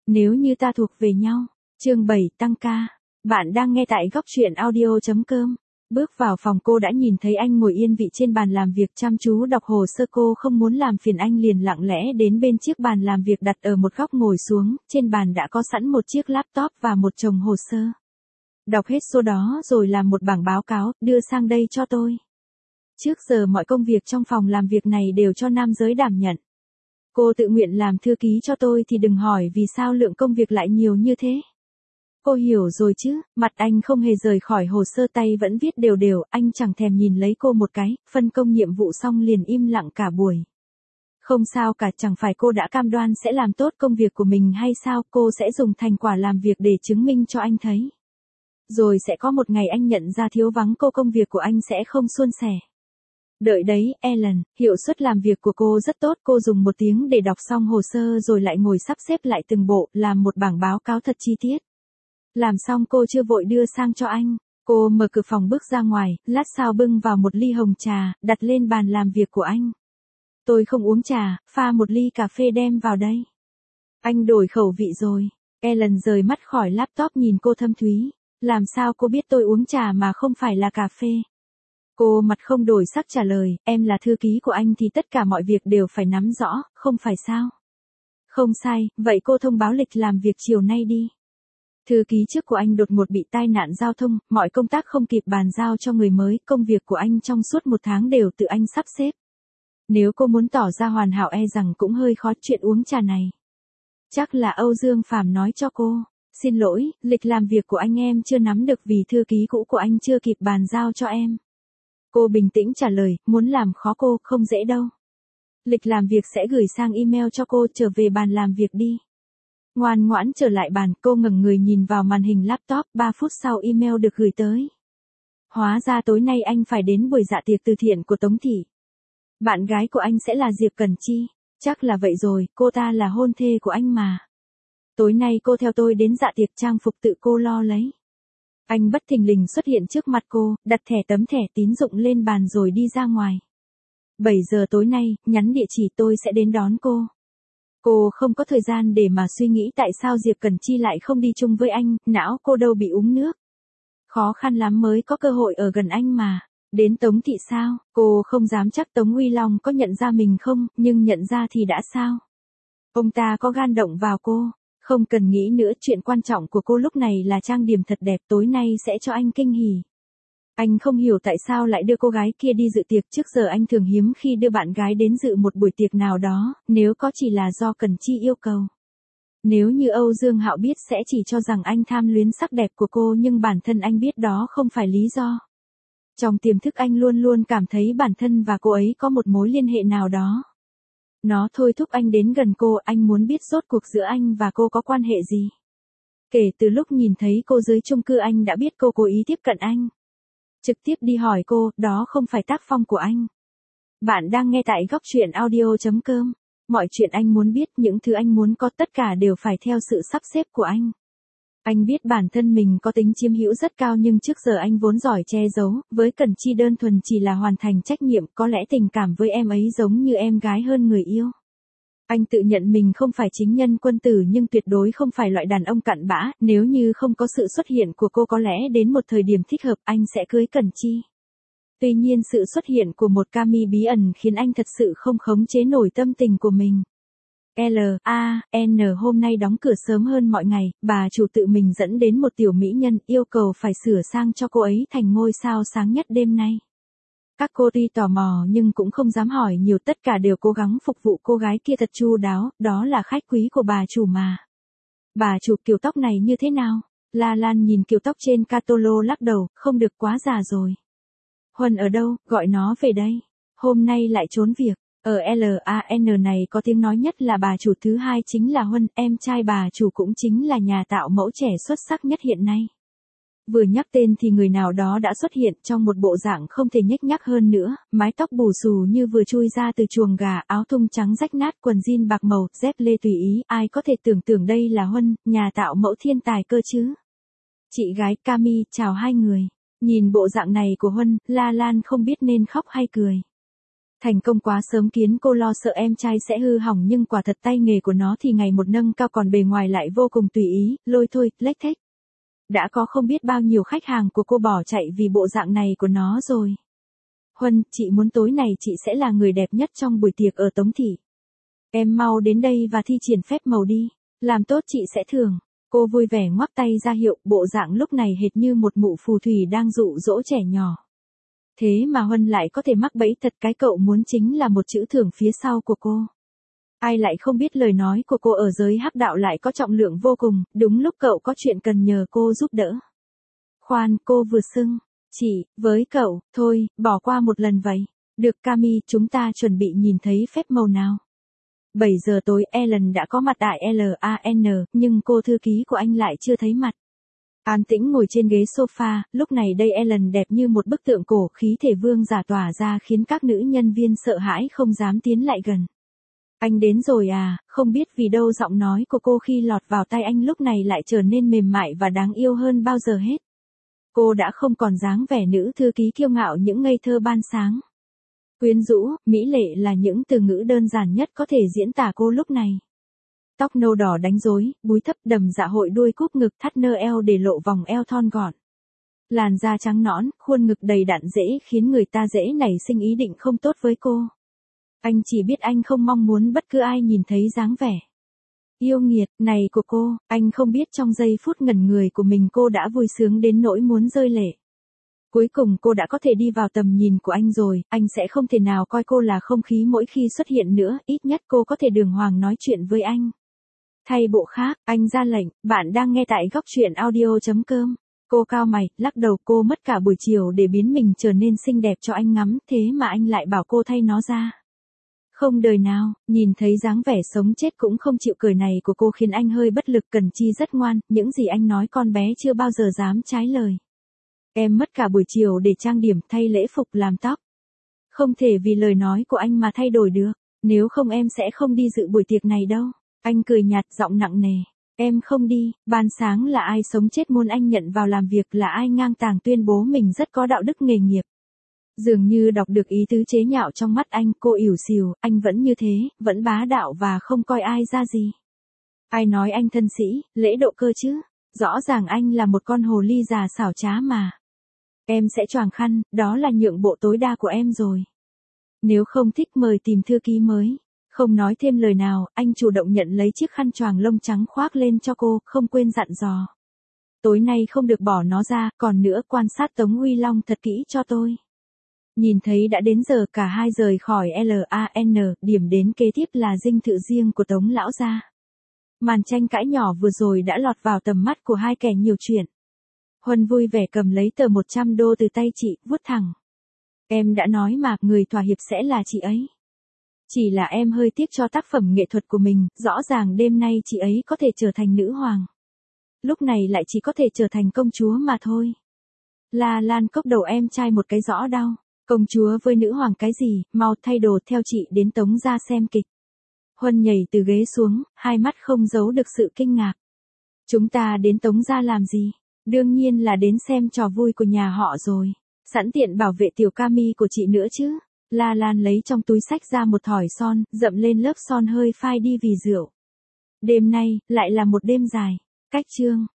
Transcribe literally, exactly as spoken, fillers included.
Nếu như ta thuộc về nhau. Chương bảy tăng ca. Bạn đang nghe tại góc truyện audio chấm com. Bước vào phòng cô đã nhìn thấy anh ngồi yên vị trên bàn làm việc chăm chú đọc hồ sơ. Cô không muốn làm phiền anh liền lặng lẽ đến bên chiếc bàn làm việc đặt ở một góc ngồi xuống. Trên bàn đã có sẵn một chiếc laptop và một chồng hồ sơ. Đọc hết số đó rồi làm một bảng báo cáo, đưa sang đây cho tôi. Trước giờ mọi công việc trong phòng làm việc này đều cho nam giới đảm nhận. Cô tự nguyện làm thư ký cho tôi thì đừng hỏi vì sao lượng công việc lại nhiều như thế. Cô hiểu rồi chứ, mặt anh không hề rời khỏi hồ sơ, tay vẫn viết đều đều, anh chẳng thèm nhìn lấy cô một cái, phân công nhiệm vụ xong liền im lặng cả buổi. Không sao cả, chẳng phải cô đã cam đoan sẽ làm tốt công việc của mình hay sao, cô sẽ dùng thành quả làm việc để chứng minh cho anh thấy. Rồi sẽ có một ngày anh nhận ra thiếu vắng cô, công việc của anh sẽ không suôn sẻ. Đợi đấy, Ellen, hiệu suất làm việc của cô rất tốt, cô dùng một tiếng để đọc xong hồ sơ rồi lại ngồi sắp xếp lại từng bộ, làm một bảng báo cáo thật chi tiết. Làm xong cô chưa vội đưa sang cho anh, cô mở cửa phòng bước ra ngoài, lát sau bưng vào một ly hồng trà, đặt lên bàn làm việc của anh. Tôi không uống trà, pha một ly cà phê đem vào đây. Anh đổi khẩu vị rồi. Ellen rời mắt khỏi laptop nhìn cô thâm thúy. Làm sao cô biết tôi uống trà mà không phải là cà phê? Cô mặt không đổi sắc trả lời, em là thư ký của anh thì tất cả mọi việc đều phải nắm rõ, không phải sao? Không sai, vậy cô thông báo lịch làm việc chiều nay đi. Thư ký trước của anh đột ngột bị tai nạn giao thông, mọi công tác không kịp bàn giao cho người mới, công việc của anh trong suốt một tháng đều tự anh sắp xếp. Nếu cô muốn tỏ ra hoàn hảo e rằng cũng hơi khó, chuyện uống trà này. Chắc là Âu Dương Phàm nói cho cô. Xin lỗi, lịch làm việc của anh em chưa nắm được vì thư ký cũ của anh chưa kịp bàn giao cho em. Cô bình tĩnh trả lời, muốn làm khó cô, không dễ đâu. Lịch làm việc sẽ gửi sang email cho cô, trở về bàn làm việc đi. Ngoan ngoãn trở lại bàn, cô ngẩng người nhìn vào màn hình laptop, ba phút sau email được gửi tới. Hóa ra tối nay anh phải đến buổi dạ tiệc từ thiện của Tống Thị. Bạn gái của anh sẽ là Diệp Cẩn Chi, chắc là vậy rồi, cô ta là hôn thê của anh mà. Tối nay cô theo tôi đến dạ tiệc, trang phục tự cô lo lấy. Anh bất thình lình xuất hiện trước mặt cô, đặt thẻ tấm thẻ tín dụng lên bàn rồi đi ra ngoài. bảy giờ tối nay, nhắn địa chỉ tôi sẽ đến đón cô. Cô không có thời gian để mà suy nghĩ tại sao Diệp Cẩn Chi lại không đi chung với anh, não cô đâu bị uống nước. Khó khăn lắm mới có cơ hội ở gần anh mà. Đến Tống Thị sao, cô không dám chắc Tống Uy Long có nhận ra mình không, nhưng nhận ra thì đã sao? Ông ta có gan động vào cô. Không cần nghĩ nữa, chuyện quan trọng của cô lúc này là trang điểm thật đẹp, tối nay sẽ cho anh kinh hỉ. Anh không hiểu tại sao lại đưa cô gái kia đi dự tiệc, trước giờ anh thường hiếm khi đưa bạn gái đến dự một buổi tiệc nào đó, nếu có chỉ là do Cẩn Chi yêu cầu. Nếu như Âu Dương Hạo biết sẽ chỉ cho rằng anh tham luyến sắc đẹp của cô, nhưng bản thân anh biết đó không phải lý do. Trong tiềm thức anh luôn luôn cảm thấy bản thân và cô ấy có một mối liên hệ nào đó. Nó thôi thúc anh đến gần cô, anh muốn biết rốt cuộc giữa anh và cô có quan hệ gì. Kể từ lúc nhìn thấy cô dưới chung cư anh đã biết cô cố ý tiếp cận anh. Trực tiếp đi hỏi cô, đó không phải tác phong của anh. Bạn đang nghe tại góc truyện audio chấm com. Mọi chuyện anh muốn biết, những thứ anh muốn có tất cả đều phải theo sự sắp xếp của anh. Anh biết bản thân mình có tính chiếm hữu rất cao nhưng trước giờ anh vốn giỏi che giấu, với Cẩn Chi đơn thuần chỉ là hoàn thành trách nhiệm, có lẽ tình cảm với em ấy giống như em gái hơn người yêu. Anh tự nhận mình không phải chính nhân quân tử nhưng tuyệt đối không phải loại đàn ông cặn bã, nếu như không có sự xuất hiện của cô có lẽ đến một thời điểm thích hợp anh sẽ cưới Cẩn Chi. Tuy nhiên sự xuất hiện của một Cami bí ẩn khiến anh thật sự không khống chế nổi tâm tình của mình. L A N hôm nay đóng cửa sớm hơn mọi ngày, bà chủ tự mình dẫn đến một tiểu mỹ nhân, yêu cầu phải sửa sang cho cô ấy thành ngôi sao sáng nhất đêm nay. Các cô tuy tò mò nhưng cũng không dám hỏi nhiều, tất cả đều cố gắng phục vụ cô gái kia thật chu đáo, đó là khách quý của bà chủ mà. Bà chủ, kiểu tóc này như thế nào? La Lan nhìn kiểu tóc trên Catolo lắc đầu, không được, quá già rồi. Huân ở đâu, gọi nó về đây. Hôm nay lại trốn việc. Ở L A N này có tiếng nói nhất là bà chủ, thứ hai chính là Huân, em trai bà chủ cũng chính là nhà tạo mẫu trẻ xuất sắc nhất hiện nay. Vừa nhắc tên thì người nào đó đã xuất hiện trong một bộ dạng không thể nhếch nhác hơn nữa, mái tóc bù xù như vừa chui ra từ chuồng gà, áo thun trắng rách nát, quần jean bạc màu, dép lê tùy ý, ai có thể tưởng tượng đây là Huân, nhà tạo mẫu thiên tài cơ chứ. Chị gái Cami, chào hai người. Nhìn bộ dạng này của Huân, La Lan không biết nên khóc hay cười. Thành công quá sớm khiến cô lo sợ em trai sẽ hư hỏng nhưng quả thật tay nghề của nó thì ngày một nâng cao còn bề ngoài lại vô cùng tùy ý, lôi thôi, lếch thếch. Đã có không biết bao nhiêu khách hàng của cô bỏ chạy vì bộ dạng này của nó rồi. Huân, chị muốn tối này chị sẽ là người đẹp nhất trong buổi tiệc ở Tống Thị. Em mau đến đây và thi triển phép màu đi, làm tốt chị sẽ thưởng. Cô vui vẻ ngoắc tay ra hiệu, bộ dạng lúc này hệt như một mụ phù thủy đang dụ dỗ trẻ nhỏ. Thế mà Huân lại có thể mắc bẫy thật, cái cậu muốn chính là một chữ thưởng phía sau của cô. Ai lại không biết lời nói của cô ở giới hắc đạo lại có trọng lượng vô cùng, đúng lúc cậu có chuyện cần nhờ cô giúp đỡ. Khoan, cô vừa xưng, chị, với cậu, thôi, bỏ qua một lần vậy. Được Cami, chúng ta chuẩn bị nhìn thấy phép màu nào. bảy giờ tối Ellen đã có mặt tại LAN, nhưng cô thư ký của anh lại chưa thấy mặt. An tĩnh ngồi trên ghế sofa, lúc này đây Ellen đẹp như một bức tượng cổ, khí thể vương giả tỏa ra khiến các nữ nhân viên sợ hãi không dám tiến lại gần. Anh đến rồi à, không biết vì đâu giọng nói của cô khi lọt vào tai anh lúc này lại trở nên mềm mại và đáng yêu hơn bao giờ hết. Cô đã không còn dáng vẻ nữ thư ký kiêu ngạo những ngây thơ ban sáng. Quyến rũ, mỹ lệ là những từ ngữ đơn giản nhất có thể diễn tả cô lúc này. Tóc nâu đỏ đánh rối, búi thấp đầm dạ hội đuôi cúp ngực thắt nơ eo để lộ vòng eo thon gọn. Làn da trắng nõn, khuôn ngực đầy đặn dễ khiến người ta dễ nảy sinh ý định không tốt với cô. Anh chỉ biết anh không mong muốn bất cứ ai nhìn thấy dáng vẻ yêu nghiệt này của cô, anh không biết trong giây phút ngẩn người của mình cô đã vui sướng đến nỗi muốn rơi lệ. Cuối cùng cô đã có thể đi vào tầm nhìn của anh rồi, anh sẽ không thể nào coi cô là không khí mỗi khi xuất hiện nữa, ít nhất cô có thể đường hoàng nói chuyện với anh. Thay bộ khác, anh ra lệnh, bạn đang nghe tại góc truyện audio chấm com. Cô cao mày, lắc đầu, cô mất cả buổi chiều để biến mình trở nên xinh đẹp cho anh ngắm, thế mà anh lại bảo cô thay nó ra. Không đời nào, nhìn thấy dáng vẻ sống chết cũng không chịu cười này của cô khiến anh hơi bất lực, Cần Chi rất ngoan, những gì anh nói con bé chưa bao giờ dám trái lời. Em mất cả buổi chiều để trang điểm, thay lễ phục, làm tóc. Không thể vì lời nói của anh mà thay đổi được, nếu không em sẽ không đi dự buổi tiệc này đâu. Anh cười nhạt, giọng nặng nề. Em không đi, ban sáng là ai sống chết muốn anh nhận vào làm việc, là ai ngang tàng tuyên bố mình rất có đạo đức nghề nghiệp. Dường như đọc được ý tứ chế nhạo trong mắt anh, cô ỉu xìu, anh vẫn như thế, vẫn bá đạo và không coi ai ra gì. Ai nói anh thân sĩ, lễ độ cơ chứ, rõ ràng anh là một con hồ ly già xảo trá mà. Em sẽ choàng khăn, đó là nhượng bộ tối đa của em rồi. Nếu không thích mời tìm thư ký mới. Không nói thêm lời nào, anh chủ động nhận lấy chiếc khăn choàng lông trắng khoác lên cho cô, không quên dặn dò. Tối nay không được bỏ nó ra, còn nữa quan sát Tống Uy Long thật kỹ cho tôi. Nhìn thấy đã đến giờ, cả hai rời khỏi LAN, điểm đến kế tiếp là dinh thự riêng của Tống lão gia. Màn tranh cãi nhỏ vừa rồi đã lọt vào tầm mắt của hai kẻ nhiều chuyện. Huân vui vẻ cầm lấy tờ một trăm đô từ tay chị, vuốt thẳng. Em đã nói mà, người thỏa hiệp sẽ là chị ấy. Chỉ là em hơi tiếc cho tác phẩm nghệ thuật của mình, rõ ràng đêm nay chị ấy có thể trở thành nữ hoàng. Lúc này lại chỉ có thể trở thành công chúa mà thôi. La Lan cốc đầu em trai một cái rõ đau. Công chúa với nữ hoàng cái gì, mau thay đồ theo chị đến Tống gia xem kịch. Huân nhảy từ ghế xuống, hai mắt không giấu được sự kinh ngạc. Chúng ta đến Tống gia làm gì? Đương nhiên là đến xem trò vui của nhà họ rồi. Sẵn tiện bảo vệ tiểu Cami của chị nữa chứ. La Lan lấy trong túi xách ra một thỏi son, dậm lên lớp son hơi phai đi vì rượu. Đêm nay, lại là một đêm dài. Cách chương.